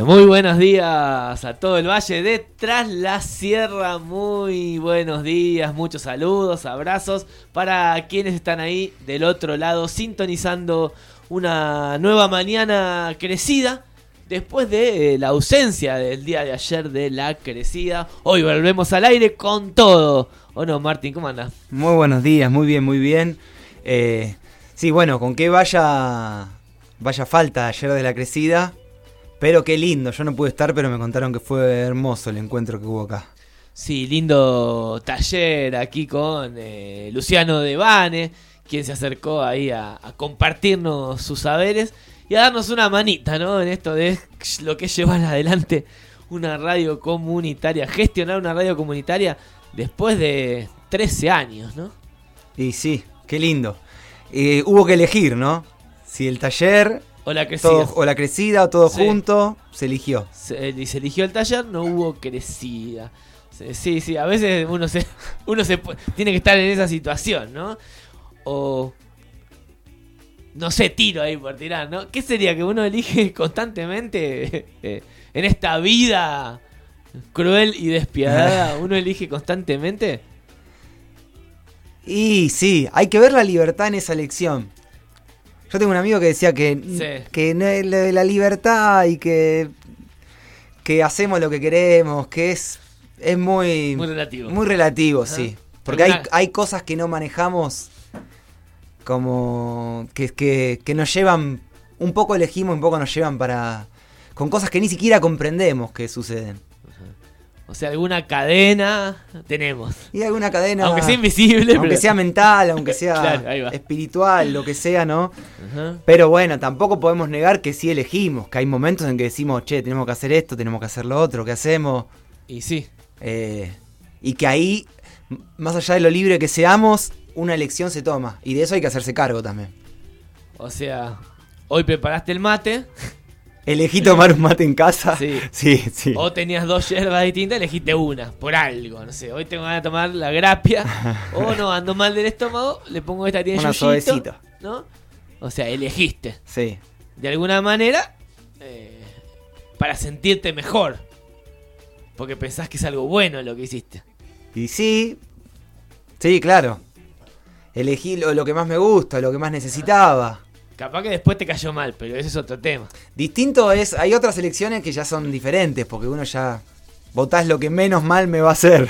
Bueno, muy buenos días a todo el valle de Tras la Sierra. Muy buenos días, muchos saludos, abrazos para quienes están ahí del otro lado sintonizando una nueva mañana crecida. Después de la ausencia del día de ayer de la crecida, hoy volvemos al aire con todo. ¿O no, Martín? ¿Cómo andas? Muy buenos días, muy bien, muy bien. Sí, bueno, con qué vaya falta ayer de la crecida. Pero qué lindo, yo no pude estar, pero me contaron que fue hermoso el encuentro que hubo acá. Sí, lindo taller aquí con Luciano Devane, quien se acercó ahí a compartirnos sus saberes y a darnos una manita, ¿no? En esto de lo que es llevar adelante una radio comunitaria, gestionar una radio comunitaria después de 13 años, ¿no? Y sí, qué lindo. Hubo que elegir, ¿no? Si el taller... O la crecida. O todo junto, se eligió. Se eligió el taller, no hubo crecida. Sí, a veces uno se tiene que estar en esa situación, ¿no? O no sé, tiro ahí por tirar, ¿no? ¿Qué sería que uno elige constantemente en esta vida cruel y despiadada? ¿Uno elige constantemente? Y sí, hay que ver la libertad en esa elección. Yo tengo un amigo que decía que la libertad y que hacemos lo que queremos, que es muy relativo. Muy relativo, Ajá. sí. Porque hay cosas que no manejamos como que nos llevan, un poco elegimos, un poco nos llevan con cosas que ni siquiera comprendemos que suceden. O sea, alguna cadena tenemos. Y alguna cadena... Aunque sea invisible. Aunque sea mental, aunque sea claro, espiritual, lo que sea, ¿no? Ajá. Pero bueno, tampoco podemos negar que sí elegimos, que hay momentos en que decimos, che, tenemos que hacer esto, tenemos que hacer lo otro, ¿qué hacemos? Y sí. Y que ahí, más allá de lo libre que seamos, una elección se toma. Y de eso hay que hacerse cargo también. O sea, hoy preparaste el mate... Elegí tomar un mate en casa. Sí. O tenías dos yerbas distintas, elegiste una, por algo. No sé, hoy tengo ganas de tomar la grapia. O no, ando mal del estómago, le pongo esta que tiene una yuyito, suavecita, ¿no? O sea, elegiste. Sí. De alguna manera, para sentirte mejor. Porque pensás que es algo bueno lo que hiciste. Y sí, claro. Elegí lo que más me gusta, lo que más necesitaba. Capaz que después te cayó mal, pero ese es otro tema. Distinto es, hay otras elecciones que ya son diferentes, porque uno ya votás lo que menos mal me va a hacer.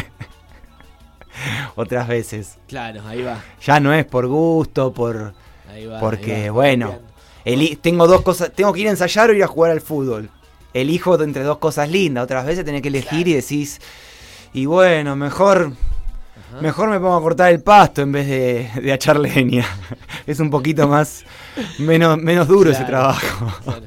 Otras veces. Claro, ahí va. Ya no es por gusto, porque ahí va, bueno, tengo dos cosas, tengo que ir a ensayar o ir a jugar al fútbol. Elijo entre dos cosas lindas, otras veces tenés que elegir, claro. Y decís, y bueno, mejor me pongo a cortar el pasto en vez de echar leña. Es un poquito menos duro, claro, ese trabajo. Claro.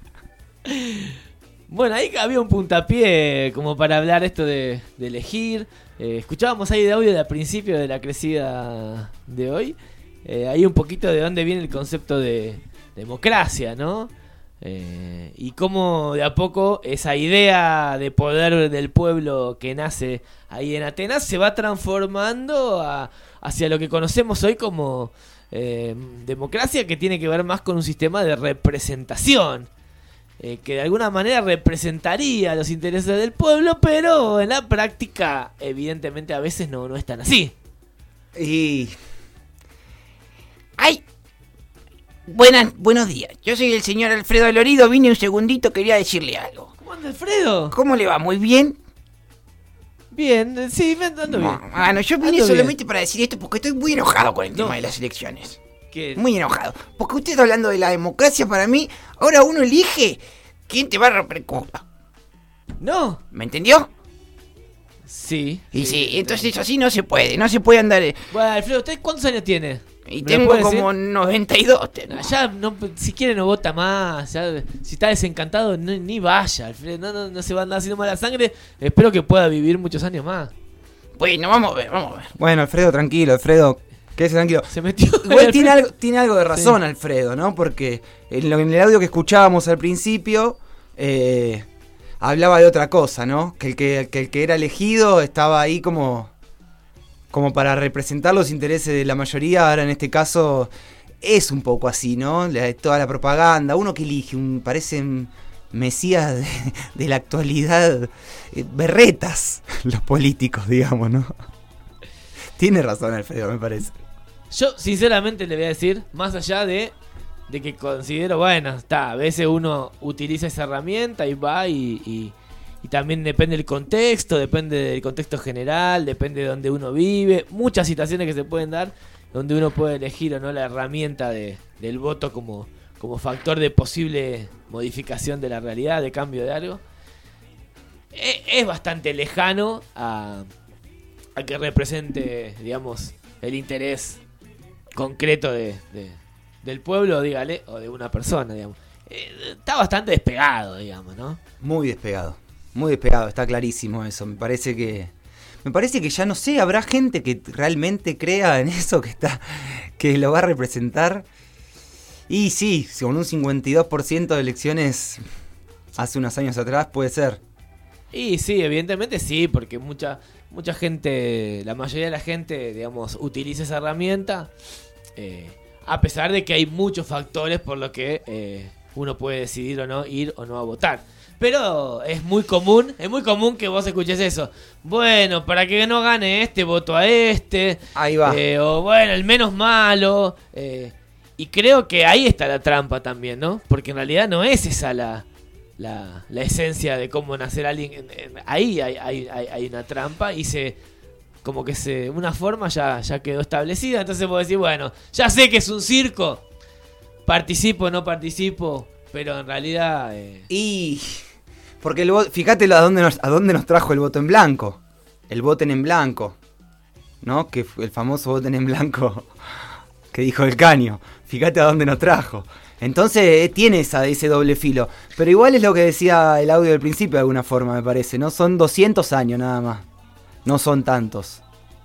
Bueno, ahí había un puntapié como para hablar esto de elegir. Escuchábamos ahí de audio de al principio de la crecida de hoy. Ahí un poquito de dónde viene el concepto de democracia, ¿no? Y cómo de a poco esa idea de poder del pueblo que nace ahí en Atenas se va transformando hacia lo que conocemos hoy como democracia, que tiene que ver más con un sistema de representación, que de alguna manera representaría los intereses del pueblo, pero en la práctica evidentemente a veces no es tan así. Y... ¡Ay! Buenos días, yo soy el señor Alfredo Lorido, vine un segundito, quería decirle algo. ¿Cómo anda, Alfredo? ¿Cómo le va? ¿Muy bien? Bien, sí, me ando bien. Bueno, yo vine solamente para decir esto porque estoy muy enojado con el tema de las elecciones. ¿Qué? Muy enojado, porque usted está hablando de la democracia. Para mí, ahora uno elige quién te va a representar. No. ¿Me entendió? Sí. Y sí, entonces así no se puede andar... Bueno, Alfredo, ¿usted cuántos años tiene? Y tengo como 92. Ya si quiere no vota más. Ya, si está desencantado, ni vaya, Alfredo. No se va a andar haciendo mala sangre. Espero que pueda vivir muchos años más. Bueno, vamos a ver. Bueno, Alfredo, tranquilo, quédese tranquilo. Se metió. Igual tiene algo de razón, sí. Alfredo, ¿no? Porque en el audio que escuchábamos al principio hablaba de otra cosa, ¿no? Que el que era elegido estaba ahí como para representar los intereses de la mayoría. Ahora en este caso es un poco así, ¿no? Toda la propaganda, uno que elige, parece mesías de la actualidad, berretas, los políticos, digamos, ¿no? Tiene razón Alfredo, me parece. Yo sinceramente le voy a decir, más allá de que considero, bueno, está, a veces uno utiliza esa herramienta y va y también depende del contexto general, depende de donde uno vive, muchas situaciones que se pueden dar donde uno puede elegir o no la herramienta del voto como factor de posible modificación de la realidad, de cambio de algo. Es bastante lejano a que represente, digamos, el interés concreto del pueblo, dígale, o de una persona, digamos. Está bastante despegado, digamos, ¿no? Muy despegado, está clarísimo eso. Me parece que ya no sé, habrá gente que realmente crea en eso, que lo va a representar. Y sí, con un 52% de elecciones hace unos años atrás puede ser. Y sí, evidentemente sí, porque mucha gente, la mayoría de la gente, digamos, utiliza esa herramienta, a pesar de que hay muchos factores por los que uno puede decidir o no ir o no a votar. Pero es muy común que vos escuches eso. Bueno, para que no gane este, voto a este. Ahí va. O bueno, el menos malo. Y creo que ahí está la trampa también, ¿no? Porque en realidad no es esa la esencia de cómo nacer alguien. Ahí hay una trampa y una forma ya quedó establecida. Entonces vos decís, bueno, ya sé que es un circo, participo o no participo, pero en realidad y porque fíjate a dónde nos trajo el voto en blanco, el voten en blanco, ¿no? Que el famoso voten en blanco que dijo el Caño. Fíjate a dónde nos trajo. Entonces tiene ese doble filo. Pero igual es lo que decía el audio del principio de alguna forma, me parece, ¿no? Son 200 años nada más. No son tantos.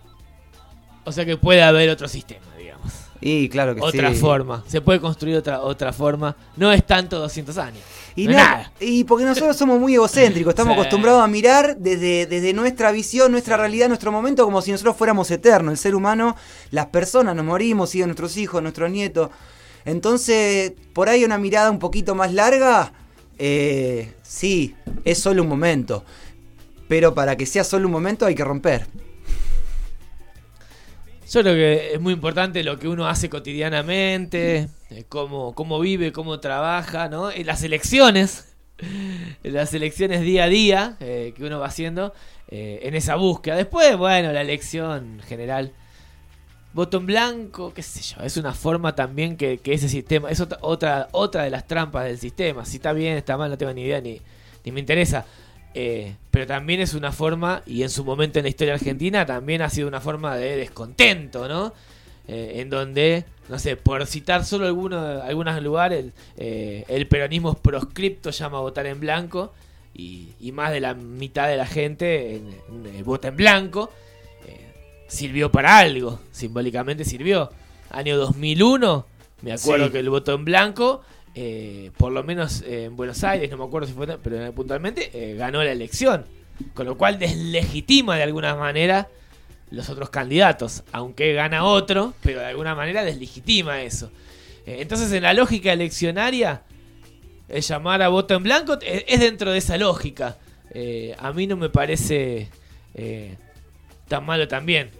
O sea que puede haber otro sistema, digamos. Y claro que otra forma. Se puede construir otra forma. No es tanto 200 años. Y no es nada. Y porque nosotros somos muy egocéntricos. Estamos acostumbrados a mirar desde nuestra visión, nuestra realidad, nuestro momento, como si nosotros fuéramos eternos. El ser humano, las personas, nos morimos, siguen nuestros hijos, nuestros nietos. Entonces, por ahí una mirada un poquito más larga, sí, es solo un momento. Pero para que sea solo un momento hay que romper. Yo creo que es muy importante lo que uno hace cotidianamente, cómo vive, cómo trabaja, ¿no? En las elecciones día a día que uno va haciendo en esa búsqueda. Después, bueno, la elección general, voto en blanco, qué sé yo, es una forma también que ese sistema, es otra de las trampas del sistema. Si está bien, está mal, no tengo ni idea ni me interesa. Pero también es una forma, y en su momento en la historia argentina también ha sido una forma de descontento, ¿no? En donde, no sé, por citar solo algunos lugares, el peronismo proscripto llama a votar en blanco, y más de la mitad de la gente vota en blanco. Sirvió para algo, simbólicamente sirvió. Año 2001, me acuerdo sí, que el voto en blanco, por lo menos en Buenos Aires, no me acuerdo si fue, pero puntualmente ganó la elección, con lo cual deslegitima de alguna manera los otros candidatos, aunque gana otro, pero de alguna manera deslegitima eso. Entonces, en la lógica eleccionaria, el llamar a voto en blanco es dentro de esa lógica. A mí no me parece tan malo también.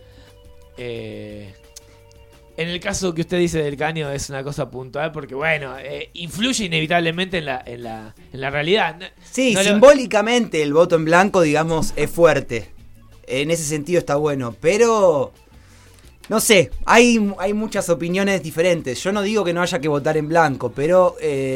En el caso que usted dice del Caño es una cosa puntual porque, bueno, influye inevitablemente en la realidad. Sí, no simbólicamente el voto en blanco, digamos, es fuerte. En ese sentido está bueno, pero no sé, hay muchas opiniones diferentes. Yo no digo que no haya que votar en blanco, pero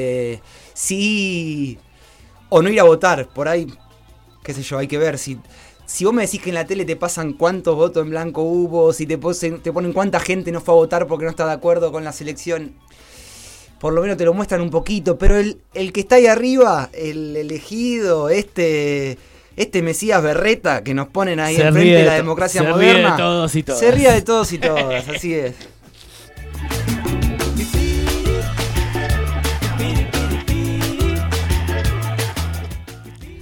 sí, o no ir a votar, por ahí, qué sé yo, hay que ver si vos me decís que en la tele te pasan cuántos votos en blanco hubo, si te ponen cuánta gente no fue a votar porque no está de acuerdo con la selección, por lo menos te lo muestran un poquito, pero el que está ahí arriba, el elegido, este Mesías Berreta que nos ponen ahí enfrente de la democracia moderna, ríe de todos y todas. Se ríe de todos y todas, así es.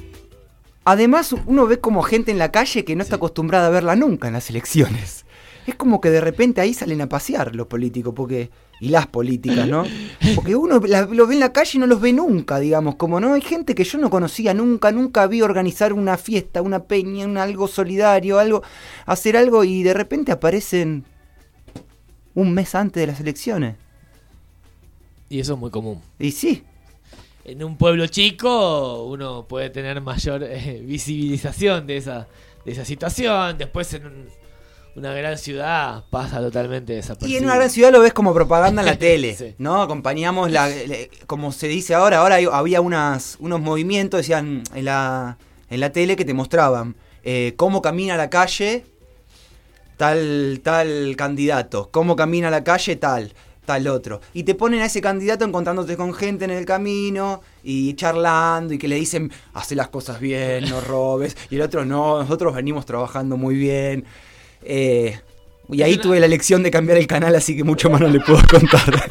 Además, uno ve como gente en la calle que no está acostumbrada a verla nunca en las elecciones. es como que de repente ahí salen a pasear los políticos, y las políticas, ¿no? Porque uno los ve en la calle y no los ve nunca, digamos, como no, hay gente que yo no conocía nunca vi organizar una fiesta, una peña, algo solidario, hacer algo, y de repente aparecen un mes antes de las elecciones. Y eso es muy común. Y sí. En un pueblo chico uno puede tener mayor visibilización de esa situación. Después en una gran ciudad pasa totalmente desapercibido. Y en una gran ciudad lo ves como propaganda en la tele, sí. ¿no? Acompañamos, como se dice ahora había unos movimientos, decían en la tele, que te mostraban cómo camina la calle tal candidato, cómo camina la calle tal otro. Y te ponen a ese candidato encontrándote con gente en el camino y charlando, y que le dicen, hace las cosas bien, no robes. Y el otro, no, nosotros venimos trabajando muy bien. Y ahí tuve la elección de cambiar el canal, así que mucho más no le puedo contar.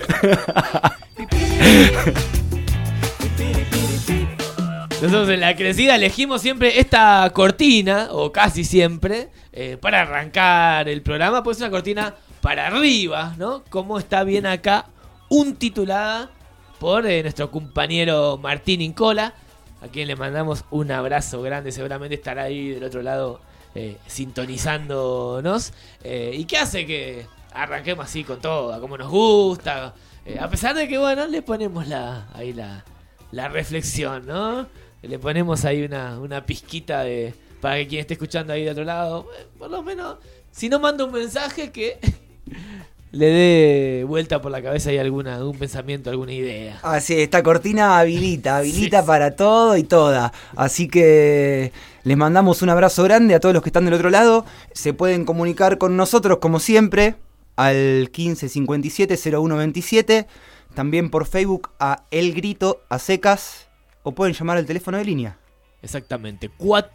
Nosotros en La Crecida elegimos siempre esta cortina, o casi siempre, para arrancar el programa, pues es una cortina para arriba, ¿no? Como está bien acá, titulada por nuestro compañero Martín Incola, a quien le mandamos un abrazo grande, seguramente estará ahí del otro lado sintonizándonos, y que hace que arranquemos así con todo, como nos gusta, a pesar de que, bueno, le ponemos la reflexión, ¿no? Le ponemos ahí una pizquita para que quien esté escuchando ahí de otro lado, por lo menos, si no manda un mensaje, que le dé vuelta por la cabeza y algún pensamiento, alguna idea. Así, esta cortina habilita sí, para todo y toda. Así que les mandamos un abrazo grande a todos los que están del otro lado. Se pueden comunicar con nosotros, como siempre, al 1557-0127. También por Facebook a El Grito a Secas. O pueden llamar al teléfono de línea. Exactamente,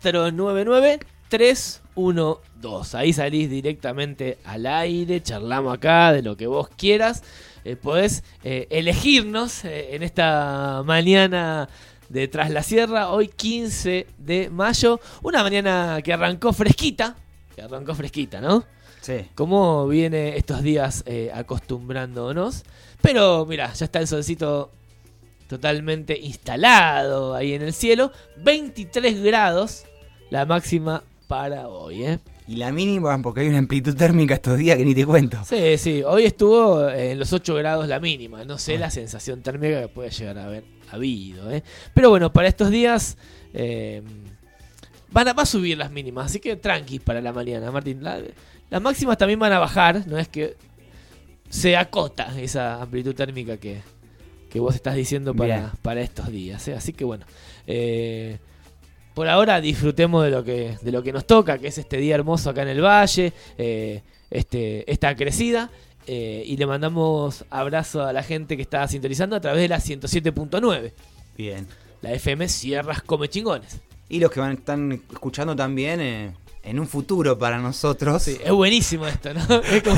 499-312. Ahí salís directamente al aire, charlamos acá de lo que vos quieras. Podés elegirnos en esta mañana de Tras la Sierra, hoy 15 de mayo. Una mañana que arrancó fresquita, ¿no? Sí. Como viene estos días acostumbrándonos. Pero mira, ya está el solcito totalmente instalado ahí en el cielo. 23 grados la máxima para hoy, Y la mínima, porque hay una amplitud térmica estos días que ni te cuento. Sí, hoy estuvo en los 8 grados la mínima. No sé la sensación térmica que puede llegar a haber habido, Pero bueno, para estos días va a subir las mínimas, así que tranqui para la mañana, Martín. Las máximas también van a bajar, no es que se acota esa amplitud térmica que vos estás diciendo para estos días, Así que bueno, por ahora disfrutemos de lo que nos toca, que es este día hermoso acá en el valle, esta crecida, y le mandamos abrazo a la gente que está sintonizando a través de la 107.9. Bien. La FM Sierras Come Chingones. Y los que están escuchando también en un futuro para nosotros. Sí, es buenísimo esto, ¿no? Es como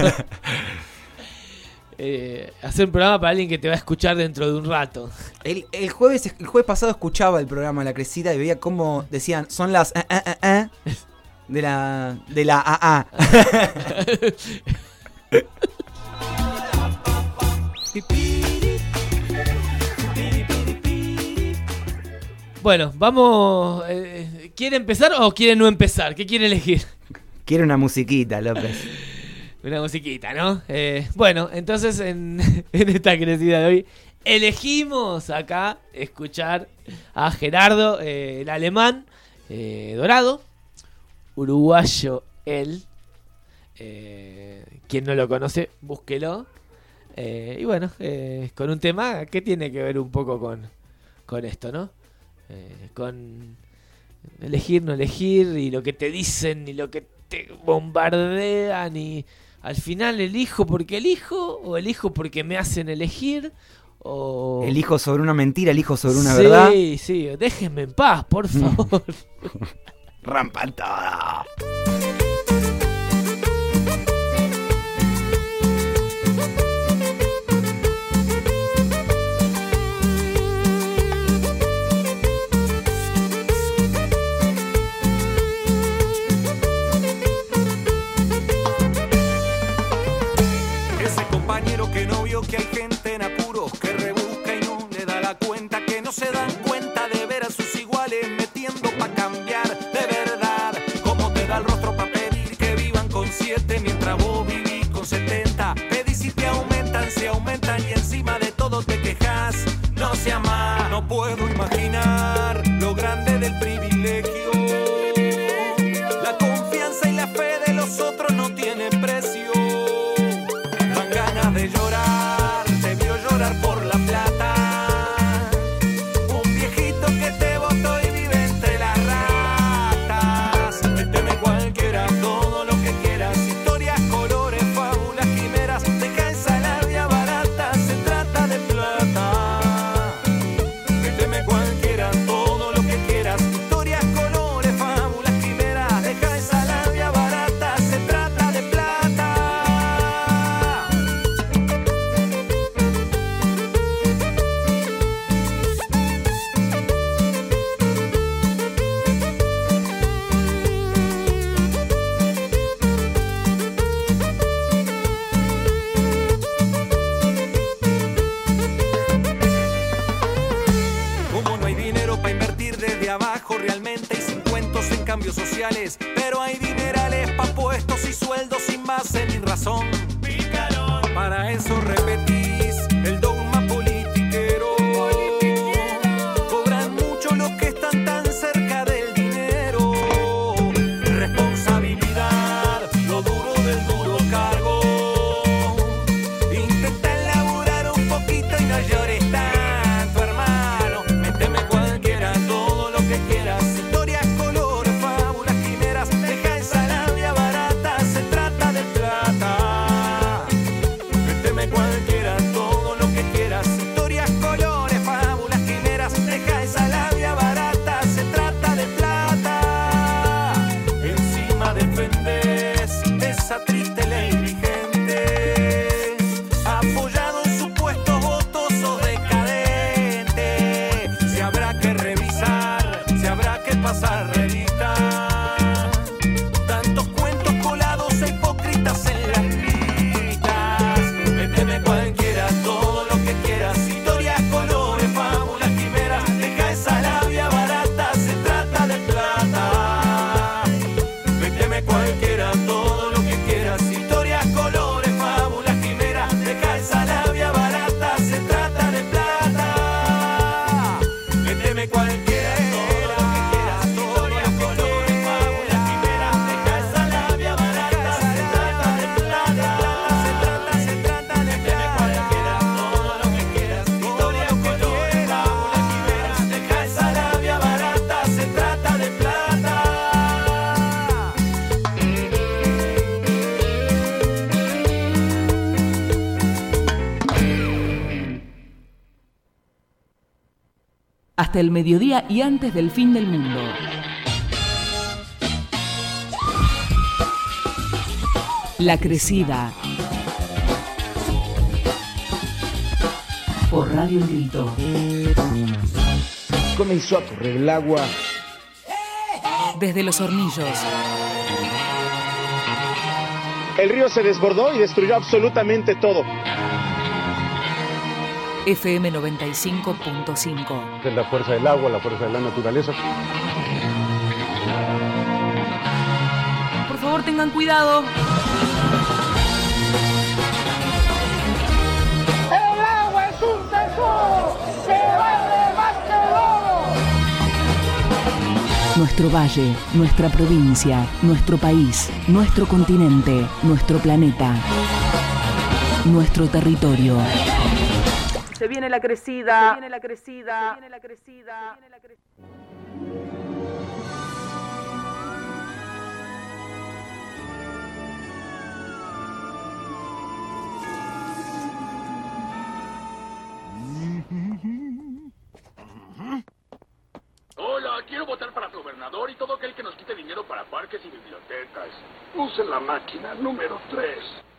hacer un programa para alguien que te va a escuchar dentro de un rato. El jueves pasado escuchaba el programa La Crecida y veía cómo decían, son las de la AA. Bueno, vamos. ¿Quiere empezar o quiere no empezar? ¿Qué quiere elegir? Quiere una musiquita, López. Una musiquita, ¿no? Bueno, entonces en esta crecida de hoy elegimos acá escuchar a Gerardo, el alemán dorado, uruguayo él. Quien no lo conoce, búsquelo. Y bueno, con un tema que tiene que ver un poco con esto, ¿no? Con elegir, no elegir, y lo que te dicen, y lo que te bombardean, y al final elijo porque elijo, o elijo porque me hacen elegir, o... Elijo sobre una mentira, elijo sobre una verdad. Sí, déjenme en paz, por favor. Rampan todo. cuenta, que no se dan cuenta de ver a sus iguales metiendo pa' cambiar de verdad. Cómo te da el rostro pa' pedir que vivan con 7 mientras vos vivís con 70. Pedís si te aumentan, se aumentan y encima de todo te quejas. No sea más, no puedo imaginar lo grande del privilegio. La confianza y la fe de los otros no tiene precio. Dan ganas de llorar, te vio llorar por la plata. Un viejito que te botó y vive entre las ratas. Méteme cualquiera, todo lo que quieras. Historias, colores, fábulas, quimeras. Deja esa labia barata, se trata de plata. Méteme cualquiera, todo lo que quieras. Historias, colores, fábulas, quimeras. Deja esa labia barata, se trata de plata. Como no hay dinero para invertir desde abajo realmente y sin cuentos en cambios sociales, pero hay dinerales pa' puestos y sueldos sin base ni razón. Pícaro. Para eso repetís el dogma politiquero. Cobran mucho los que están tan cerca del dinero. Responsabilidad, lo duro del duro cargo. Intenta laburar un poquito y no llores tanto, hermano. Méteme cualquiera, todo lo que quieras. Historias, colores, fábulas, quimeras. Deja esa labia barata, se trata de plata. Méteme cualquiera, todo lo que quieras. Historias, colores, fábulas, quimeras. Deja esa labia barata, se trata de plata. Encima defendés esa triste ley vigente. Apoyado en supuestos votos o decadente. Se habrá que revisar, se habrá que pasar revista. Tantos cuentos colados e hipócritas en las listas. Méteme cualquiera, todo lo que quieras. Historias, colores, fábulas, quimeras. Deja esa labia barata, se trata de plata. Méteme cualquiera, todo lo que quieras. Historias, colores, fábulas, quimeras. Deja esa labia barata, se trata de plata. Méteme cualquiera, todo lo que quieras. Historias, colores, fábulas, quimeras. Deja esa labia barata, se trata de plata. Se trata de plata. Méteme cualquiera, todo lo que quieras. Historias, colores, fábulas, quimeras. Deja esa labia barata, se trata de plata. Hasta el mediodía y antes del fin del mundo. La Crecida. Por Radio El Grito. Comenzó a correr el agua. Desde Los Hornillos. El río se desbordó y destruyó absolutamente todo. FM 95.5. Es la fuerza del agua, la fuerza de la naturaleza. Por favor, tengan cuidado. ¡El agua es un tesoro! ¡Se vale más que el oro! Nuestro valle, nuestra provincia, nuestro país, nuestro continente, nuestro planeta, nuestro territorio. Se viene la crecida, se viene la crecida, se viene la crecida, se viene la crecida. Hola, quiero votar para gobernador y todo aquel que nos quite dinero para parques y bibliotecas. Use la máquina número 3.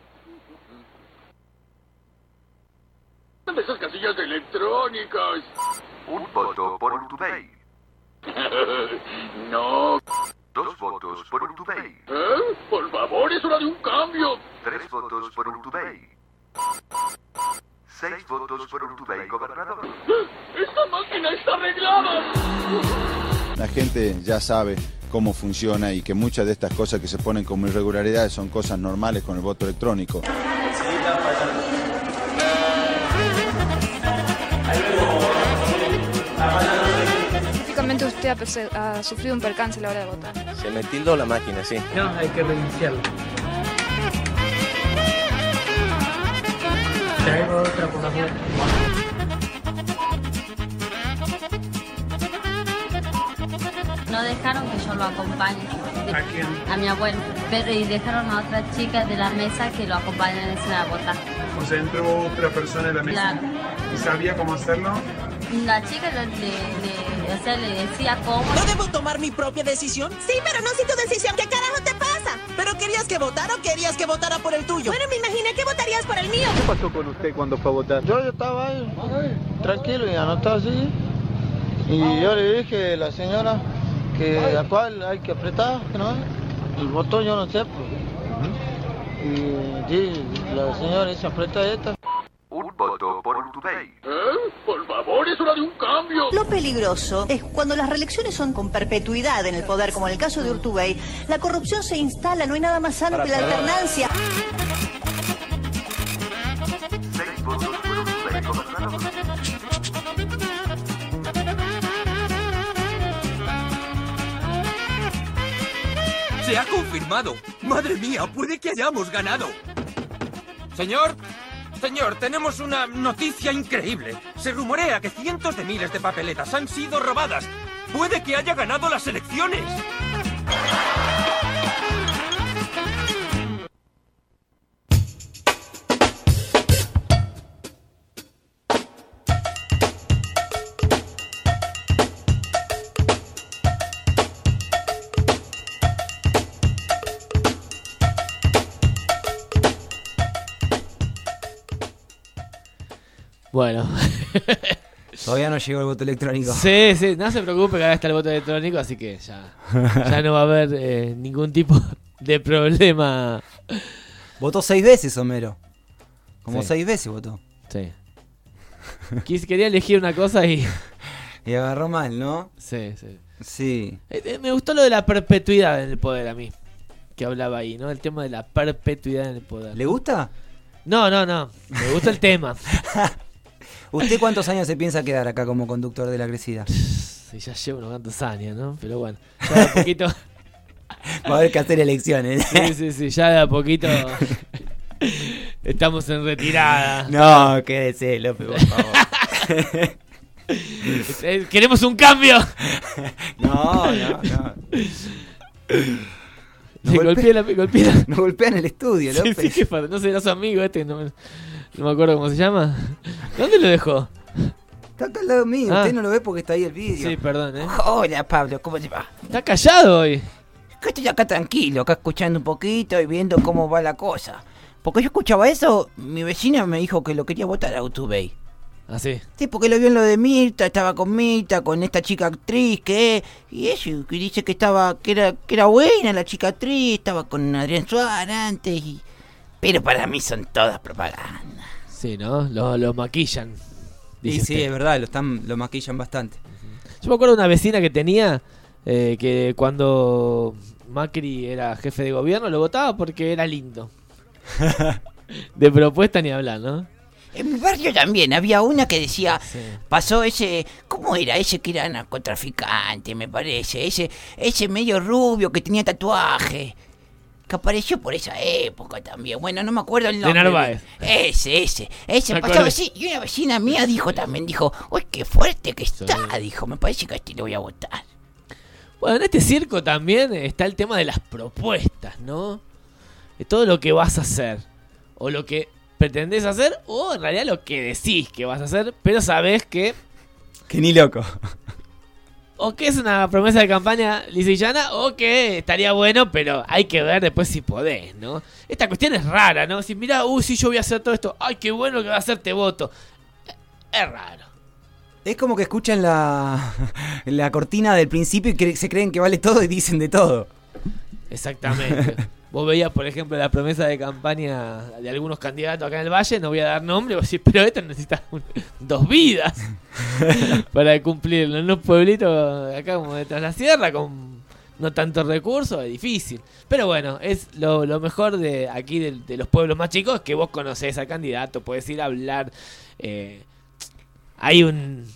De esas casillas electrónicas. Un voto por Urtubey. No. 2 votos por Urtubey. Por favor, es hora de un cambio. 3 votos por Urtubey. 6 votos por Urtubey, gobernador. ¡Esta máquina está arreglada! La gente ya sabe cómo funciona y que muchas de estas cosas que se ponen como irregularidades son cosas normales con el voto electrónico. Específicamente usted ha sufrido un percance a la hora de votar. Se me tildó la máquina, sí. No, hay que reiniciarlo. Traigo otra, por favor. No dejaron que yo lo acompañe. ¿A quién? A mi abuelo. Pero y dejaron a otra chica de la mesa que lo acompañan a votar. O sea, entró otra persona en la mesa. Claro. ¿Y sabía cómo hacerlo? La chica le decía cómo. ¿No debo tomar mi propia decisión? Sí, pero no si tu decisión. ¿Qué carajo te pasa? ¿Pero querías que votara o querías que votara por el tuyo? Bueno, me imaginé que votarías por el mío. ¿Qué pasó con usted cuando fue a votar? Yo estaba ahí, tranquilo y anotado así. Y yo le dije a la señora que a cuál hay que apretar, ¿no? El botón yo no sé. Y sí, la señora dice aprieta esta. Un voto por Urtubey. Por favor, es hora de un cambio. Lo peligroso es cuando las reelecciones son con perpetuidad en el poder, como en el caso de Urtubey, la corrupción se instala, no hay nada más sano que la alternancia. 6 votos por Urtubey, gobernador. ¡Se ha confirmado! ¡Madre mía! ¡Puede que hayamos ganado! Señor, tenemos una noticia increíble. Se rumorea que cientos de miles de papeletas han sido robadas. ¡Puede que haya ganado las elecciones! Bueno. Todavía no llegó el voto electrónico. Sí, no se preocupe que ahora está el voto electrónico, así que ya no va a haber ningún tipo de problema. Votó 6 veces, Homero. Como Sí. 6 veces votó. Sí. Quería elegir una cosa y agarró mal, ¿no? Sí. Sí. Me gustó lo de la perpetuidad en el poder a mí, que hablaba ahí, ¿no? El tema de la perpetuidad en el poder. ¿Le gusta? No. Me gusta el tema. ¿Usted cuántos años se piensa quedar acá como conductor de La Crecida? Sí, ya llevo unos cuantos años, ¿no? Pero bueno, ya de a poquito. Va a haber que hacer elecciones. Sí, ya de a poquito estamos en retirada. No, quédese, López, por favor. ¡Queremos un cambio! No. Me golpean. Nos golpean el estudio, López. Sí, ¿qué pasa? No será su amigo no me acuerdo cómo se llama. ¿Dónde lo dejó? Está acá al lado mío, usted no lo ve porque está ahí el vídeo. Sí, perdón, Hola, Pablo, ¿cómo te va? Está callado hoy. Estoy acá tranquilo, acá escuchando un poquito y viendo cómo va la cosa. Porque yo escuchaba eso, mi vecina me dijo que lo quería votar a Urtubey. ¿Ah, sí? Sí, porque lo vio en lo de Mirta, estaba con Mirta, con esta chica actriz y eso, que dice que era buena la chica actriz, estaba con Adrián Suárez antes pero para mí son todas propaganda. Sí, ¿no? Lo maquillan. Sí, es verdad, lo maquillan bastante. Yo me acuerdo de una vecina que tenía que cuando Macri era jefe de gobierno lo votaba porque era lindo. De propuesta ni hablar, ¿no? En mi barrio también había una que decía, pasó ese, ¿cómo era? Ese que era narcotraficante, me parece, ese medio rubio que tenía tatuaje, que apareció por esa época también, bueno, no me acuerdo el nombre. De Narváez. Ese pasó así, y una vecina mía dijo, uy, qué fuerte que está, dijo, me parece que a este lo voy a votar. Bueno, en este circo también está el tema de las propuestas, ¿no? De todo lo que vas a hacer, o lo que pretendés hacer, o en realidad lo que decís que vas a hacer, pero sabés que ni loco. O que es una promesa de campaña lisa y llana, o que estaría bueno, pero hay que ver después si podés, ¿no? Esta cuestión es rara, ¿no? Si mirá, sí, yo voy a hacer todo esto, ay, qué bueno que va a hacer, te voto. Es raro. Es como que escuchan la cortina del principio y se creen que vale todo y dicen de todo. Exactamente. vos veías, por ejemplo, la promesa de campaña de algunos candidatos acá en el Valle, no voy a dar nombre, vos decís, pero esto necesita 2 vidas para cumplirlo. En unos pueblitos acá como detrás de la sierra, con no tantos recursos, es difícil. Pero bueno, es lo mejor de aquí de los pueblos más chicos, es que vos conocés al candidato, podés ir a hablar. Hay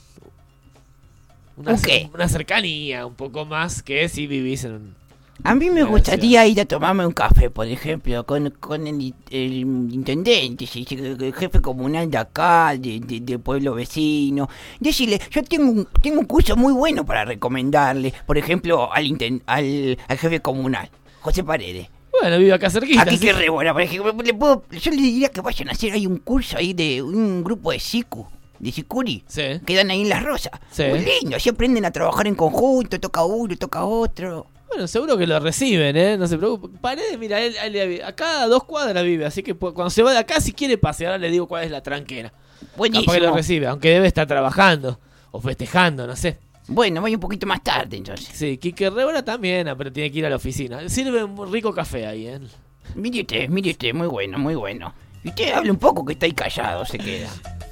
una cercanía un poco más que si vivís en un... A mí me gustaría ir a tomarme un café, por ejemplo, con el intendente, el jefe comunal de acá, de pueblo vecino. Decirle, yo tengo un curso muy bueno para recomendarle, por ejemplo, al jefe comunal, José Paredes. Bueno, vive acá cerquita. Aquí ¿sí? que Rébora, por ejemplo, yo le diría que vayan a hacer ahí un curso ahí de un grupo de Sicu. De Sicuri, sí. Quedan ahí en Las Rosas. Sí. Muy lindo, así aprenden a trabajar en conjunto, toca uno, toca otro. Bueno, seguro que lo reciben, no se preocupe. Paredes, mira, él acá a 2 cuadras vive, así que cuando se va de acá, si quiere pasear, ahora le digo cuál es la tranquera. Buenísimo. Capaz que lo recibe, aunque debe estar trabajando o festejando, no sé. Bueno, voy un poquito más tarde entonces. Sí, Quique Rébora también, pero tiene que ir a la oficina. Sirve un rico café ahí, Mire usted, muy bueno, muy bueno. Y usted hable un poco que está ahí callado, se queda.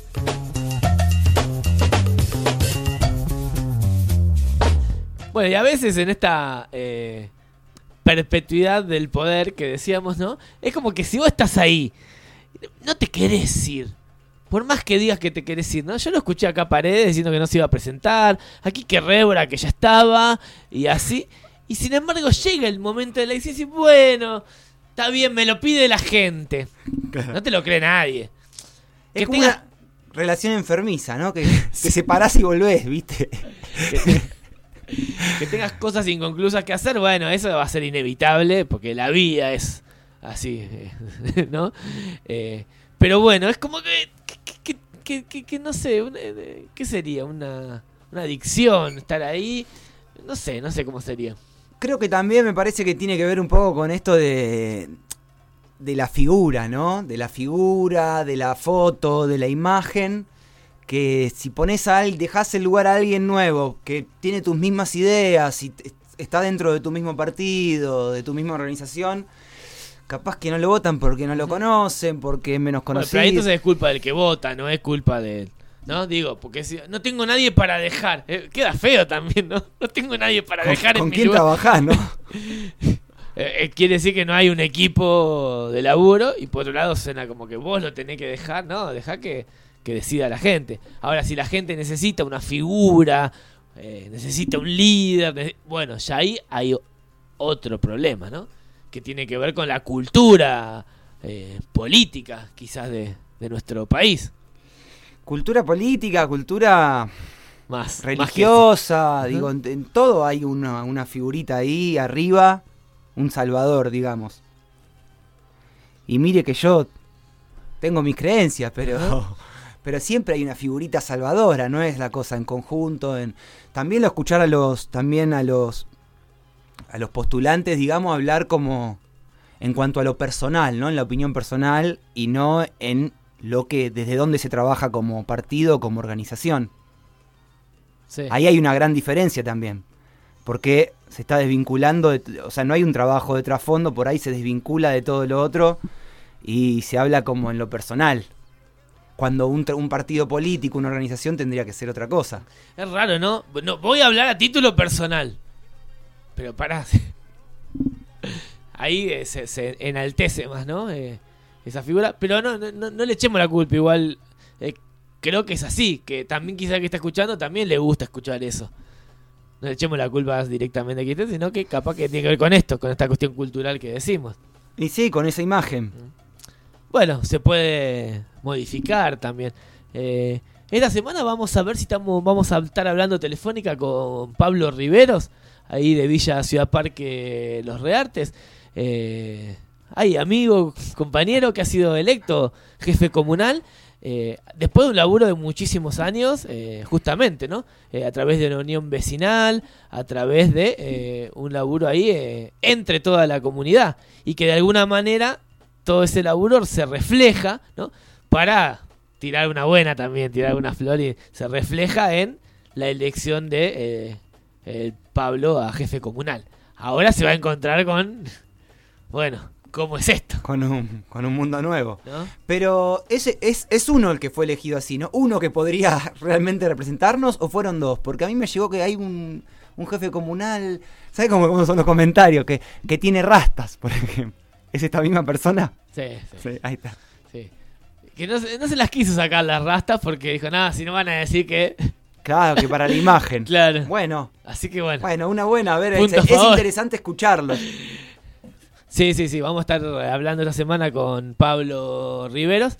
Bueno, y a veces en esta perpetuidad del poder que decíamos, ¿no? Es como que si vos estás ahí, no te querés ir. Por más que digas que te querés ir, ¿no? Yo lo escuché acá a Paredes diciendo que no se iba a presentar, aquí que Rébora que ya estaba, y así. Y sin embargo llega el momento de la elección y dices, bueno, está bien, me lo pide la gente. No te lo cree nadie. Es como una relación enfermiza, ¿no? Que separás y volvés, ¿viste? Que tengas cosas inconclusas que hacer, bueno, eso va a ser inevitable porque la vida es así, ¿no? Pero bueno, es como que no sé, ¿qué sería? Una adicción, estar ahí, no sé cómo sería. Creo que también me parece que tiene que ver un poco con esto de la figura, ¿no? De la figura, de la foto, de la imagen. Que si dejás el lugar a alguien nuevo que tiene tus mismas ideas y está dentro de tu mismo partido, de tu misma organización, capaz que no lo votan porque no lo conocen, porque es menos conocido. Bueno, pero ahí entonces es culpa del que vota, no es culpa de él. ¿No? Digo, porque si no tengo nadie para dejar, queda feo también, ¿no? No tengo nadie para dejar en mi lugar. ¿Con quién trabajás, no? Quiere decir que no hay un equipo de laburo y por otro lado suena como que vos lo tenés que dejar, ¿no? Dejá que decida la gente. Ahora, si la gente necesita una figura, necesita un líder, bueno, ya ahí hay otro problema, ¿no? Que tiene que ver con la cultura política, quizás, de nuestro país. Cultura política, cultura más religiosa, digo, en todo hay una figurita ahí arriba, un salvador, digamos. Y mire que yo tengo mis creencias, pero siempre hay una figurita salvadora, no es la cosa en conjunto. También lo escuchar a los postulantes, digamos, hablar como en cuanto a lo personal, ¿no? En la opinión personal y no en lo que desde dónde se trabaja como partido o como organización. Sí. Ahí hay una gran diferencia también, porque se está desvinculando, o sea, no hay un trabajo de trasfondo, por ahí se desvincula de todo lo otro y se habla como en lo personal. Cuando un partido político, una organización tendría que ser otra cosa. Es raro, ¿no? No, voy a hablar a título personal. Pero pará. Ahí se enaltece más, ¿no? Esa figura. Pero no le echemos la culpa. Igual creo que es así. Que también quizá que está escuchando también le gusta escuchar eso. No le echemos la culpa directamente aquí, sino que capaz que tiene que ver con esto, con esta cuestión cultural que decimos. Y sí, con esa imagen. Bueno, se puede modificar también. Esta semana vamos a ver si vamos a estar hablando telefónica con Pablo Riveros, ahí de Villa Ciudad Parque Los Reartes. Amigo, compañero que ha sido electo jefe comunal. Después de un laburo de muchísimos años, justamente, ¿no? A través de una unión vecinal, a través de un laburo ahí entre toda la comunidad. Y que de alguna manera todo ese laburo se refleja, ¿no? Para tirar una buena también, tirar una flor, y se refleja en la elección de Pablo a jefe comunal. Ahora se va a encontrar con bueno, ¿cómo es esto? Con un mundo nuevo. ¿No? Pero ese es uno el que fue elegido así, ¿no? ¿Uno que podría realmente representarnos o fueron dos? Porque a mí me llegó que hay un jefe comunal, ¿sabes cómo son los comentarios? Que tiene rastas, por ejemplo. ¿Es esta misma persona? Sí. Ahí está. Sí. Que no se las quiso sacar las rastas porque dijo, nada, si no van a decir que... Claro, que para la imagen. Claro. Bueno. Así que bueno. Bueno, una buena, a ver, Punto es favor. interesante escucharlo. Sí, vamos a estar hablando esta semana con Pablo Riveros.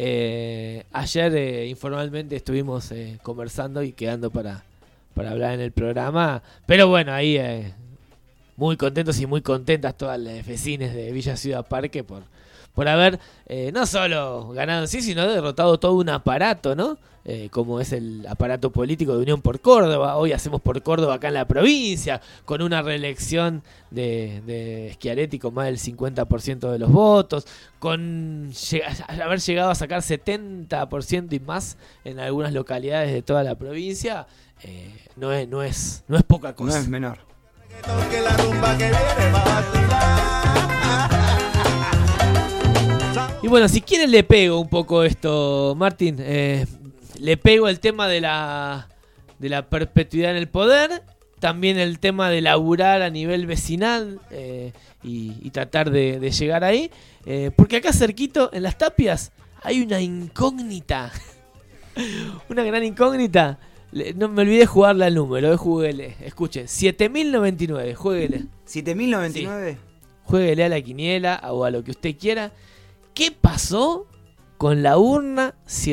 Ayer informalmente estuvimos conversando y quedando para hablar en el programa. Pero bueno, ahí muy contentos y muy contentas todas las vecinas de Villa Ciudad Parque por haber no solo ganado en sí, sino derrotado todo un aparato, ¿no? Como es el aparato político de Unión por Córdoba. Hoy hacemos por Córdoba acá en la provincia, con una reelección de Schiaretti con más del 50% de los votos, con haber llegado a sacar 70% y más en algunas localidades de toda la provincia. No es poca cosa. No es menor. Y bueno, si quieren le pego un poco esto, Martín. Le pego el tema de la perpetuidad en el poder, también el tema de laburar a nivel vecinal y tratar de llegar ahí. Porque acá cerquito, en Las Tapias, hay una incógnita. Una gran incógnita. No me olvidé jugarle al número, juguele. Escuchen, 7099, jueguele. ¿7099? Sí. Jueguele a la quiniela o a lo que usted quiera. ¿Qué pasó con la urna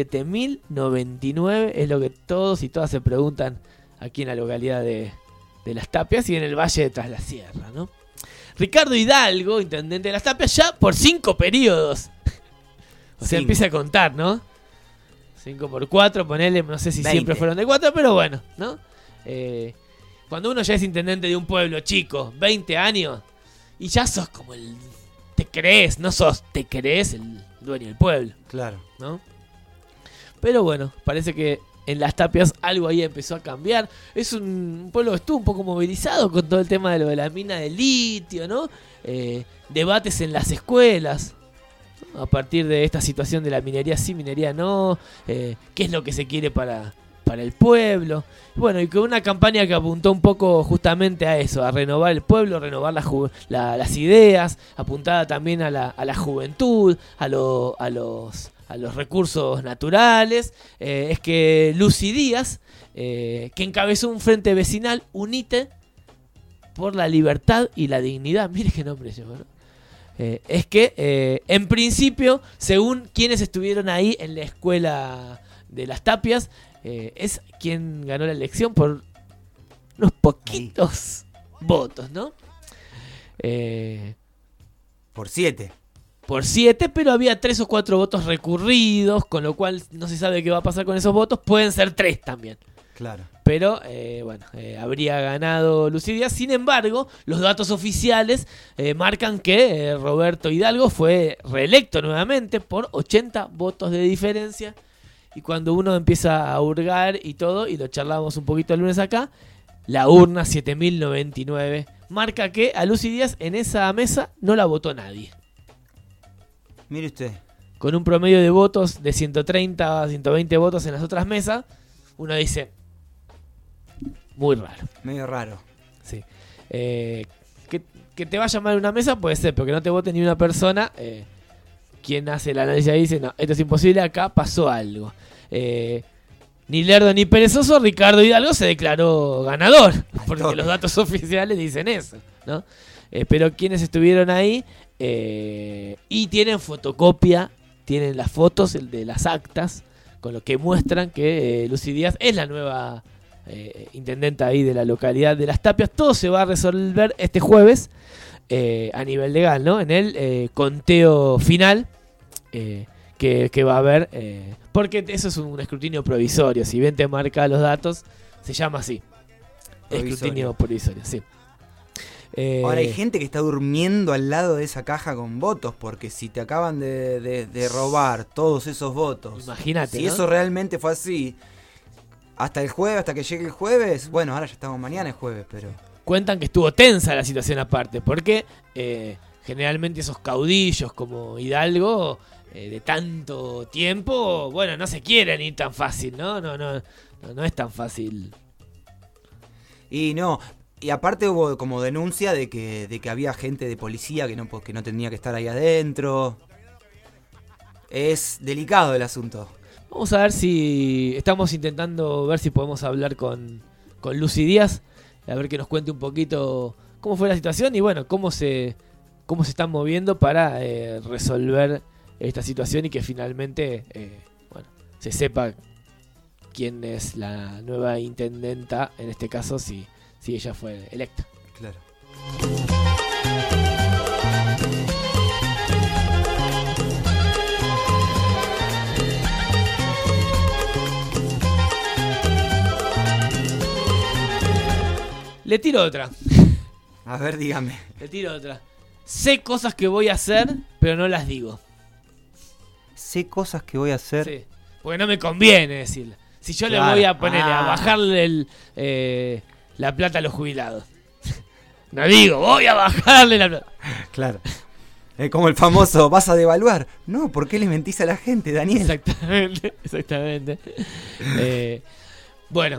7099? Es lo que todos y todas se preguntan aquí en la localidad de Las Tapias y en el Valle de Tras la Sierra, ¿no? Ricardo Hidalgo, intendente de Las Tapias, ya por 5 periodos. O sea, empieza a contar, ¿no? 5 por 4, ponele, no sé si 20. Siempre fueron de 4, pero bueno, ¿no? Cuando uno ya es intendente de un pueblo chico, 20 años, y ya sos como el... Te crees el dueño del pueblo. Claro. ¿No? Pero bueno, parece que en Las Tapias algo ahí empezó a cambiar. Es un pueblo que estuvo un poco movilizado con todo el tema de lo de la mina de litio, ¿no? Debates en las escuelas a partir de esta situación de la minería sí, minería no, qué es lo que se quiere para el pueblo. Bueno, y con una campaña que apuntó un poco justamente a eso, a renovar el pueblo, renovar las ideas, apuntada también a la juventud, a los recursos naturales. Es que Lucy Díaz, que encabezó un frente vecinal, Unite por la libertad y la dignidad. Mire qué nombre llevó, ¿no? Es que, en principio, según quienes estuvieron ahí en la escuela de Las Tapias, es quien ganó la elección por unos poquitos votos, ¿no? Por 7. Por 7, pero había 3 o 4 votos recurridos, con lo cual no se sabe qué va a pasar con esos votos. Pueden ser 3 también. Claro. Pero, habría ganado Lucy Díaz. Sin embargo, los datos oficiales marcan que Roberto Hidalgo fue reelecto nuevamente por 80 votos de diferencia. Y cuando uno empieza a hurgar y todo, y lo charlábamos un poquito el lunes acá, la urna 7099 marca que a Lucy Díaz en esa mesa no la votó nadie. Mire usted. Con un promedio de votos de 130 a 120 votos en las otras mesas, uno dice... Muy raro. Medio raro. Sí. Que te vaya mal una mesa puede ser, pero que no te vote ni una persona. Quien hace el análisis ahí dice, no, esto es imposible, acá pasó algo. Ni lerdo ni perezoso, Ricardo Hidalgo se declaró ganador, porque los datos oficiales dicen eso, ¿no? Pero quienes estuvieron ahí y tienen fotocopia, tienen las fotos de las actas, con lo que muestran que Lucy Díaz es la nueva intendenta ahí de la localidad de Las Tapias. Todo se va a resolver este jueves a nivel legal, ¿no? En el conteo final que va a haber, porque eso es un escrutinio provisorio. Si bien te marca los datos, se llama así, provisorio. Escrutinio provisorio, sí. Ahora hay gente que está durmiendo al lado de esa caja con votos, porque si te acaban de robar todos esos votos, imagínate, si ¿no? Eso realmente fue así, hasta el jueves, hasta que llegue el jueves, bueno, ahora ya estamos mañana es jueves, pero... Cuentan que estuvo tensa la situación aparte, porque generalmente esos caudillos como Hidalgo, de tanto tiempo, bueno, no se quieren ir tan fácil, ¿no? No es tan fácil. Y no, y aparte hubo como denuncia de que había gente de policía que no tenía que estar ahí adentro. Es delicado el asunto. Vamos a ver si estamos intentando ver si podemos hablar con Lucy Díaz, a ver que nos cuente un poquito cómo fue la situación y bueno, cómo se están moviendo para resolver esta situación y que finalmente se sepa quién es la nueva intendenta, en este caso si ella fue electa. Claro. Le tiro otra. A ver, dígame. Le tiro otra. Sé cosas que voy a hacer, pero no las digo. Sé cosas que voy a hacer. Sí, porque no me conviene decirle. Si yo le voy a poner a bajarle la plata a los jubilados. No digo, voy a bajarle la plata. Claro. Es como el famoso, ¿vas a devaluar? No, ¿por qué le mentís a la gente, Daniel? Exactamente. Bueno.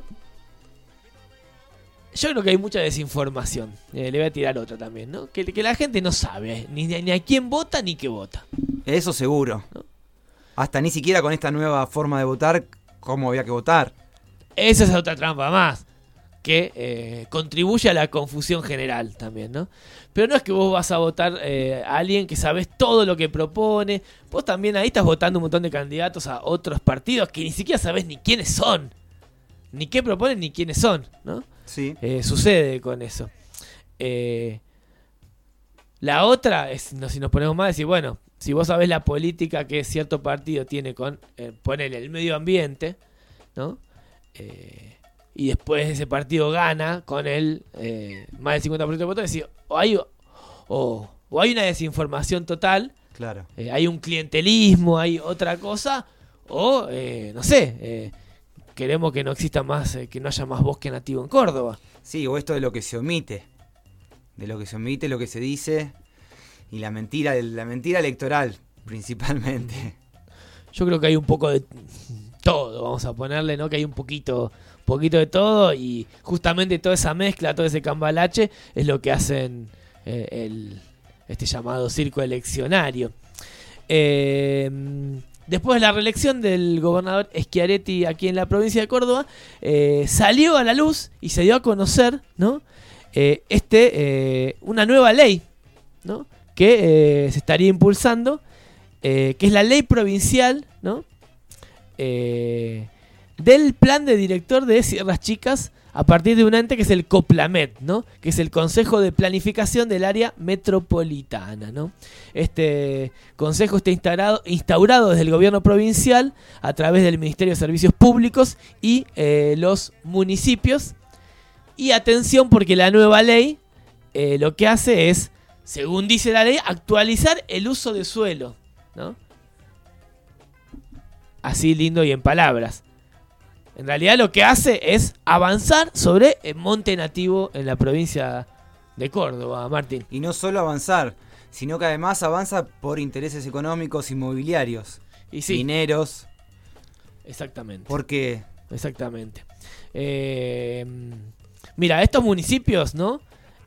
Yo creo que hay mucha desinformación. Le voy a tirar otra también, ¿no? Que la gente no sabe ni a quién vota ni qué vota. Eso seguro. ¿No? Hasta ni siquiera con esta nueva forma de votar, ¿cómo había que votar? Esa es otra trampa más. Que contribuye a la confusión general también, ¿no? Pero no es que vos vas a votar a alguien que sabes todo lo que propone. Vos también ahí estás votando un montón de candidatos a otros partidos que ni siquiera sabés ni quiénes son. Ni qué proponen ni quiénes son, ¿no? Sí. Sucede con eso. La otra es, si nos ponemos más, decir, bueno, si vos sabés la política que cierto partido tiene con, ponele, el medio ambiente, ¿no? Y después ese partido gana con el más del 50% de votos, decir, o hay una desinformación total, claro. Hay un clientelismo, hay otra cosa, o no sé, queremos que no exista más, que no haya más bosque nativo en Córdoba. Sí, o esto de lo que se omite. De lo que se omite, lo que se dice. Y la mentira electoral, principalmente. Yo creo que hay un poco de todo, vamos a ponerle, ¿no? Que hay un poquito de todo. Y justamente toda esa mezcla, todo ese cambalache, es lo que hacen este llamado circo eleccionario. Después de la reelección del gobernador Schiaretti aquí en la provincia de Córdoba, salió a la luz y se dio a conocer, ¿no? Una nueva ley, ¿no? Que se estaría impulsando, que es la ley provincial, ¿no? Del plan de director de Sierras Chicas a partir de un ente que es el COPLAMET, ¿no? Que es el Consejo de Planificación del Área Metropolitana, ¿no? Este consejo está instaurado desde el gobierno provincial a través del Ministerio de Servicios Públicos y los municipios. Y atención, porque la nueva ley lo que hace es, según dice la ley, actualizar el uso de suelo, ¿no? Así lindo y en palabras. En realidad lo que hace es avanzar sobre el monte nativo en la provincia de Córdoba, Martín. Y no solo avanzar, sino que además avanza por intereses económicos inmobiliarios. Y sí. Mineros. Exactamente. ¿Por qué? Exactamente. Mira, estos municipios, ¿no?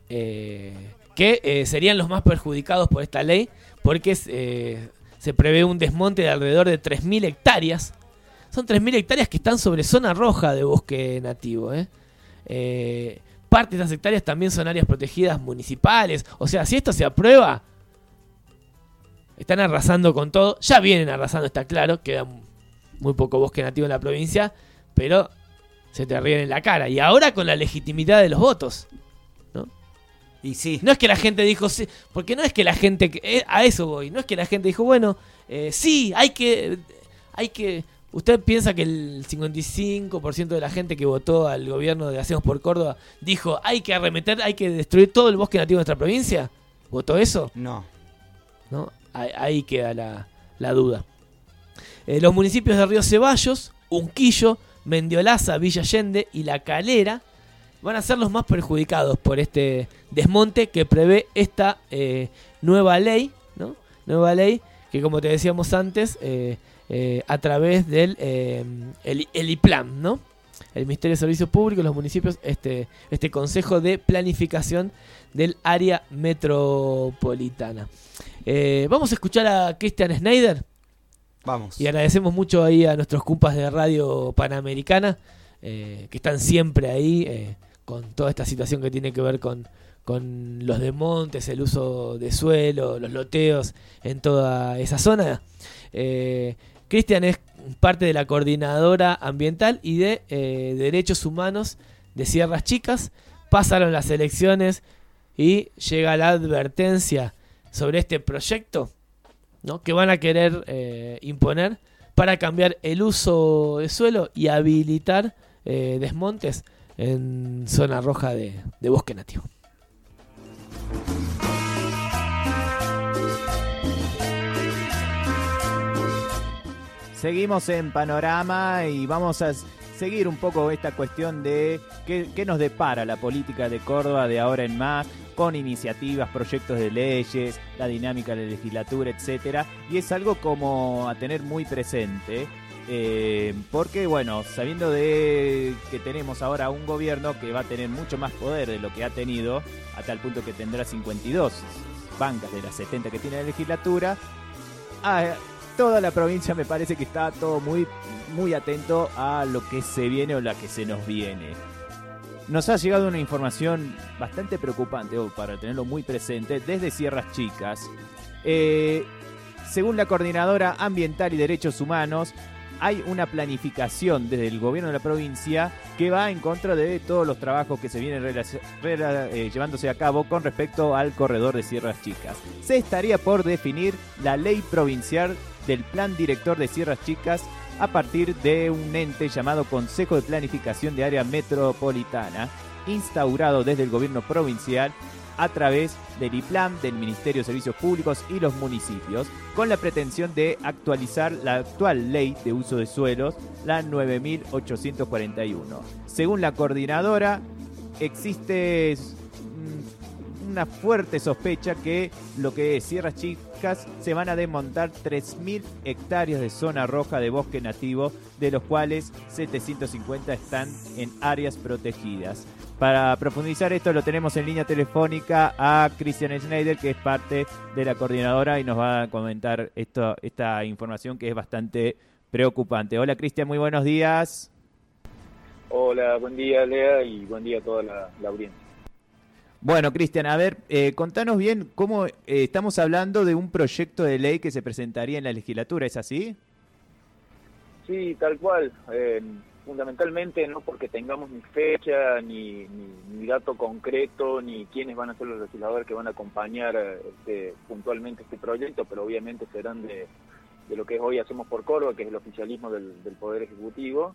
Que serían los más perjudicados por esta ley, porque se prevé un desmonte de alrededor de 3.000 hectáreas. Son 3.000 hectáreas que están sobre zona roja de bosque nativo. Parte de esas hectáreas también son áreas protegidas municipales. O sea, si esto se aprueba, están arrasando con todo. Ya vienen arrasando, está claro. Queda muy poco bosque nativo en la provincia, pero se te ríen en la cara. Y ahora con la legitimidad de los votos, ¿no? Y sí. No es que la gente dijo sí, porque no es que la gente, a eso voy, no es que la gente dijo, bueno, sí, hay que. ¿Usted piensa que el 55% de la gente que votó al gobierno de Hacemos por Córdoba dijo hay que arremeter, hay que destruir todo el bosque nativo de nuestra provincia? ¿Votó eso? No. ¿No? Ahí queda la duda. Los municipios de Río Ceballos, Unquillo, Mendiolaza, Villa Allende y La Calera van a ser los más perjudicados por este desmonte que prevé esta nueva ley, ¿no? Nueva ley que, como te decíamos antes, a través del el IPLAM, ¿no? El Ministerio de Servicios Públicos, los municipios, este Consejo de Planificación del Área Metropolitana. Vamos a escuchar a Christian Schneider. Vamos. Y agradecemos mucho ahí a nuestros compas de Radio Panamericana, que están siempre ahí con toda esta situación que tiene que ver con los desmontes, el uso de suelo, los loteos en toda esa zona. Cristian es parte de la Coordinadora Ambiental y de Derechos Humanos de Sierras Chicas. Pasaron las elecciones y llega la advertencia sobre este proyecto, ¿no? Que van a querer imponer para cambiar el uso de suelo y habilitar desmontes en zona roja de bosque nativo. Seguimos en Panorama y vamos a seguir un poco esta cuestión de qué nos depara la política de Córdoba de ahora en más, con iniciativas, proyectos de leyes, la dinámica de la legislatura, etcétera. Y es algo como a tener muy presente, porque bueno, sabiendo de que tenemos ahora un gobierno que va a tener mucho más poder de lo que ha tenido, a tal punto que tendrá 52 bancas de las 70 que tiene la legislatura, toda la provincia me parece que está todo muy, muy atento a lo que se viene o la que se nos viene. Nos ha llegado una información bastante preocupante, para tenerlo muy presente, desde Sierras Chicas. Según la Coordinadora Ambiental y Derechos Humanos, hay una planificación desde el gobierno de la provincia que va en contra de todos los trabajos que se vienen llevándose a cabo con respecto al corredor de Sierras Chicas. Se estaría por definir la ley provincial del Plan Director de Sierras Chicas a partir de un ente llamado Consejo de Planificación de Área Metropolitana, instaurado desde el gobierno provincial a través del IPLAM, del Ministerio de Servicios Públicos y los municipios, con la pretensión de actualizar la actual ley de uso de suelos, la 9841. Según la coordinadora, existe una fuerte sospecha que lo que es Sierras Chicas se van a desmontar 3.000 hectáreas de zona roja de bosque nativo, de los cuales 750 están en áreas protegidas. Para profundizar esto lo tenemos en línea telefónica a Christian Schneider, que es parte de la coordinadora y nos va a comentar esta información que es bastante preocupante. Hola Christian, muy buenos días. Hola, buen día Lea y buen día a toda la audiencia. Bueno, Cristian, a ver, contanos bien cómo estamos hablando de un proyecto de ley que se presentaría en la legislatura, ¿es así? Sí, tal cual. Fundamentalmente no porque tengamos ni fecha, ni dato concreto, ni quiénes van a ser los legisladores que van a acompañar puntualmente este proyecto, pero obviamente serán de lo que hoy Hacemos por Córdoba, que es el oficialismo del Poder Ejecutivo.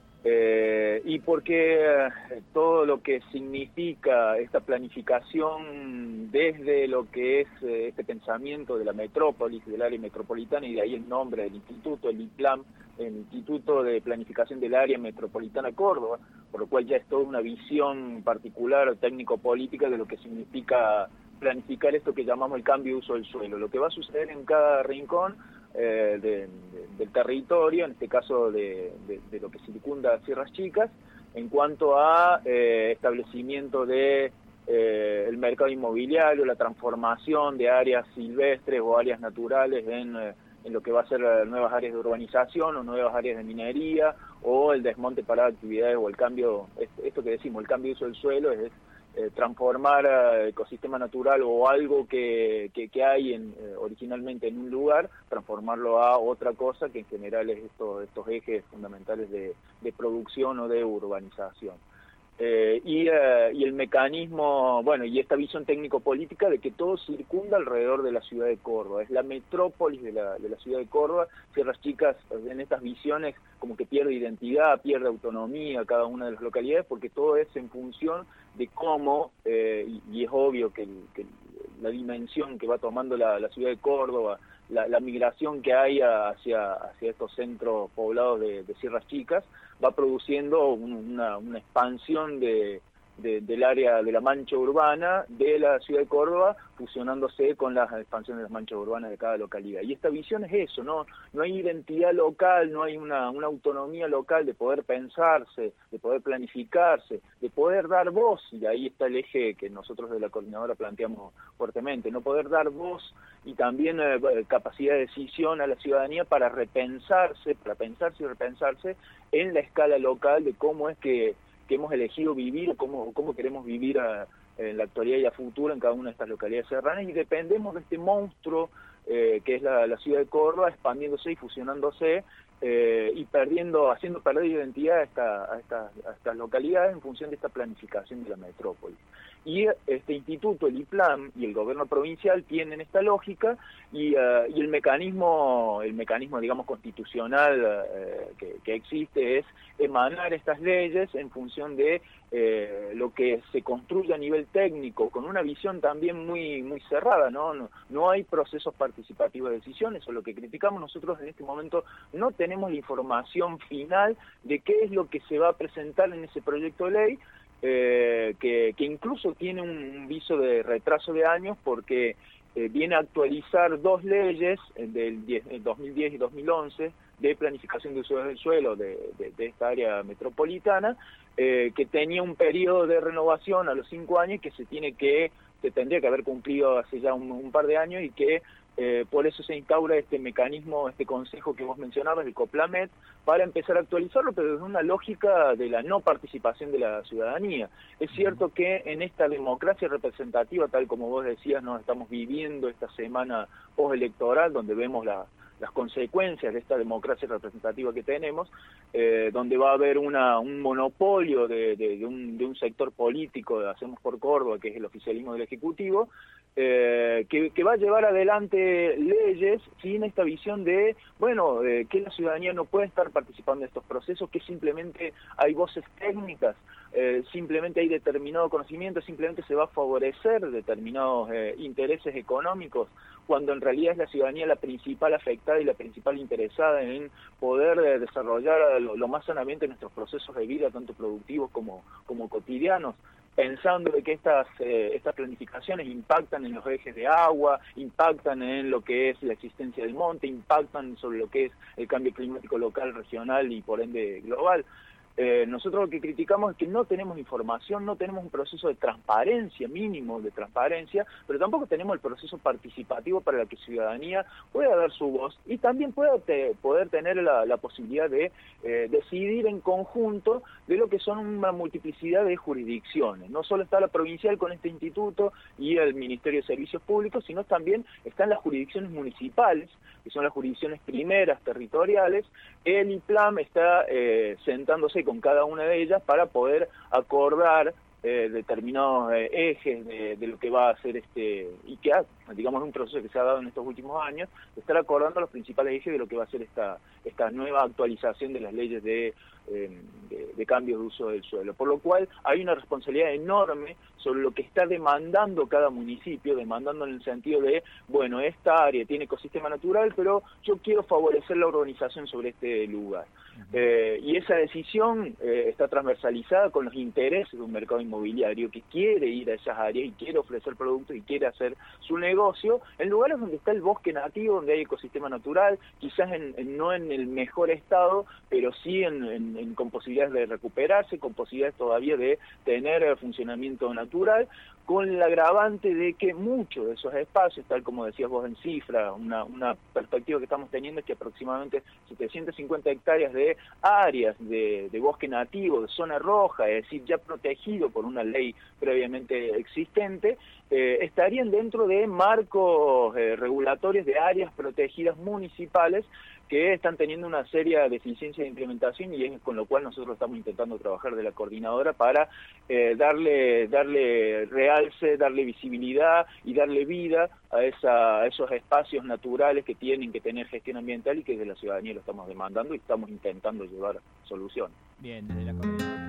Y porque todo lo que significa esta planificación desde lo que es este pensamiento de la metrópolis, del área metropolitana, y de ahí el nombre del instituto, el IPLAM, el Instituto de Planificación del Área Metropolitana Córdoba, por lo cual ya es toda una visión particular técnico-política de lo que significa planificar esto que llamamos el cambio de uso del suelo, lo que va a suceder en cada rincón del territorio, en este caso de lo que circunda Sierras Chicas, en cuanto a establecimiento de el mercado inmobiliario, la transformación de áreas silvestres o áreas naturales en lo que va a ser nuevas áreas de urbanización o nuevas áreas de minería, o el desmonte para actividades o el cambio, esto que decimos, el cambio de uso del suelo es transformar ecosistema natural o algo que hay originalmente en un lugar, transformarlo a otra cosa que en general es estos ejes fundamentales de producción o de urbanización. Y el mecanismo, bueno, y esta visión técnico-política de que todo circunda alrededor de la ciudad de Córdoba, es la metrópolis de la ciudad de Córdoba. Sierras Chicas en estas visiones como que pierde identidad, pierde autonomía cada una de las localidades, porque todo es en función de cómo, y es obvio que la dimensión que va tomando la ciudad de Córdoba, la migración que hay hacia estos centros poblados de Sierras Chicas, va produciendo una expansión de del área de la mancha urbana de la ciudad de Córdoba, fusionándose con las expansiones de las manchas urbanas de cada localidad. Y esta visión es eso, no hay identidad local, no hay una autonomía local de poder pensarse, de poder planificarse, de poder dar voz, y ahí está el eje que nosotros de la coordinadora planteamos fuertemente, no poder dar voz y también capacidad de decisión a la ciudadanía para pensarse y repensarse en la escala local de cómo es que hemos elegido vivir, cómo queremos vivir en la actualidad y a futuro en cada una de estas localidades serranas, y dependemos de este monstruo que es la ciudad de Córdoba, expandiéndose y fusionándose y haciendo perder identidad a estas localidades en función de esta planificación de la metrópoli. Y este instituto, el IPLAM y el gobierno provincial tienen esta lógica y el mecanismo digamos constitucional que existe es emanar estas leyes en función de lo que se construye a nivel técnico, con una visión también muy cerrada, no hay procesos participativos de decisiones. Eso es lo que criticamos nosotros en este momento. No tenemos la información final de qué es lo que se va a presentar en ese proyecto de ley, que incluso tiene un viso de retraso de años porque viene a actualizar dos leyes del 2010 y 2011 de planificación de uso del suelo de esta área metropolitana, que tenía un periodo de renovación a los 5 años que se tendría que haber cumplido hace ya un par de años, y que por eso se instaura este mecanismo, este consejo que vos mencionabas, el COPLAMET, para empezar a actualizarlo, pero desde una lógica de la no participación de la ciudadanía. Es cierto que en esta democracia representativa, tal como vos decías, nos estamos viviendo esta semana postelectoral, donde vemos las consecuencias de esta democracia representativa que tenemos, donde va a haber un monopolio de un sector político de Hacemos por Córdoba, que es el oficialismo del Ejecutivo, que va a llevar adelante leyes sin esta visión de, que la ciudadanía no puede estar participando en estos procesos, que simplemente hay voces técnicas, simplemente hay determinado conocimiento, simplemente se va a favorecer determinados intereses económicos, cuando en realidad es la ciudadanía la principal afectada y la principal interesada en poder desarrollar lo más sanamente nuestros procesos de vida, tanto productivos como cotidianos, pensando de que estas planificaciones impactan en los ejes de agua, impactan en lo que es la existencia del monte, impactan sobre lo que es el cambio climático local, regional y por ende global. Nosotros lo que criticamos es que no tenemos información, no tenemos un proceso de transparencia, mínimo de transparencia, pero tampoco tenemos el proceso participativo para la que ciudadanía pueda dar su voz y también pueda poder tener la posibilidad de decidir en conjunto de lo que son una multiplicidad de jurisdicciones. No solo está la provincial con este instituto y el Ministerio de Servicios Públicos, sino también están las jurisdicciones municipales, que son las jurisdicciones primeras territoriales. El IPLAM está sentándose con cada una de ellas para poder acordar determinados ejes de lo que va a ser y que digamos un proceso que se ha dado en estos últimos años, de estar acordando los principales ejes de lo que va a ser esta nueva actualización de las leyes de cambios de uso del suelo, por lo cual hay una responsabilidad enorme sobre lo que está demandando cada municipio, demandando en el sentido de, esta área tiene ecosistema natural, pero yo quiero favorecer la urbanización sobre este lugar. Y esa decisión está transversalizada con los intereses de un mercado inmobiliario que quiere ir a esas áreas y quiere ofrecer productos y quiere hacer su negocio en lugares donde está el bosque nativo, donde hay ecosistema natural, quizás no en el mejor estado, pero sí con posibilidades de recuperarse, con posibilidades todavía de tener funcionamiento natural, con el agravante de que muchos de esos espacios, tal como decías vos en cifra, una perspectiva que estamos teniendo es que aproximadamente 750 hectáreas de áreas de bosque nativo, de zona roja, es decir, ya protegido por una ley previamente existente, estarían dentro de marcos regulatorios de áreas protegidas municipales que están teniendo una seria deficiencia de implementación, y es con lo cual nosotros estamos intentando trabajar de la coordinadora para darle realce, darle visibilidad y darle vida a esos espacios naturales que tienen que tener gestión ambiental y que desde la ciudadanía lo estamos demandando y estamos intentando llevar soluciones. Bien, desde la coordinadora.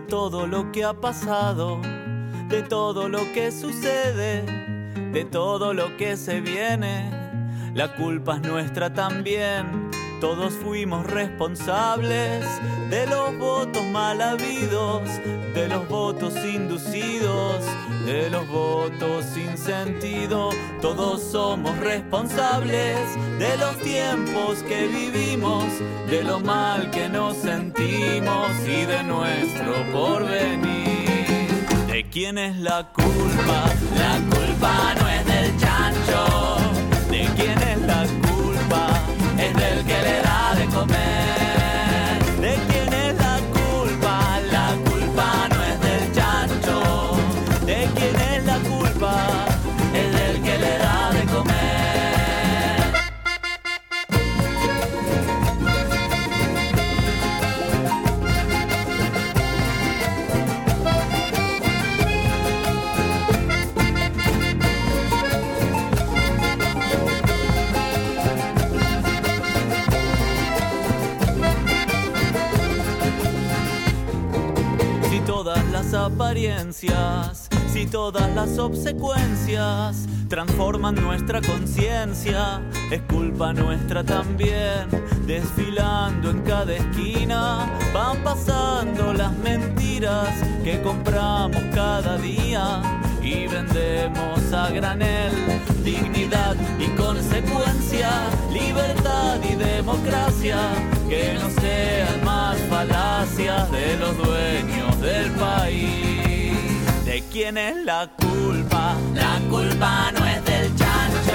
todo lo que ha pasado, de todo lo que sucede, de todo lo que se viene. La culpa es nuestra también. Todos fuimos responsables de los votos mal habidos, de los votos inducidos, de los votos sin sentido. Todos somos responsables de los tiempos que vivimos, de lo mal que nos sentimos y de nuestro porvenir. ¿De quién es la culpa? La culpa no es del chancho. ¿De quién es la culpa? Es del que le da de comer. ¿De quién es la culpa? La culpa no es del chancho. ¿De quién es la culpa? Es del que le da de comer. Todas las apariencias, si todas las obsecuencias transforman nuestra conciencia, es culpa nuestra también. Desfilando en cada esquina van pasando las mentiras que compramos cada día y vendemos a granel. Dignidad y consecuencia, libertad y democracia, que no sean más falacias de los dueños del país. ¿De quién es la culpa? La culpa no es del chancho.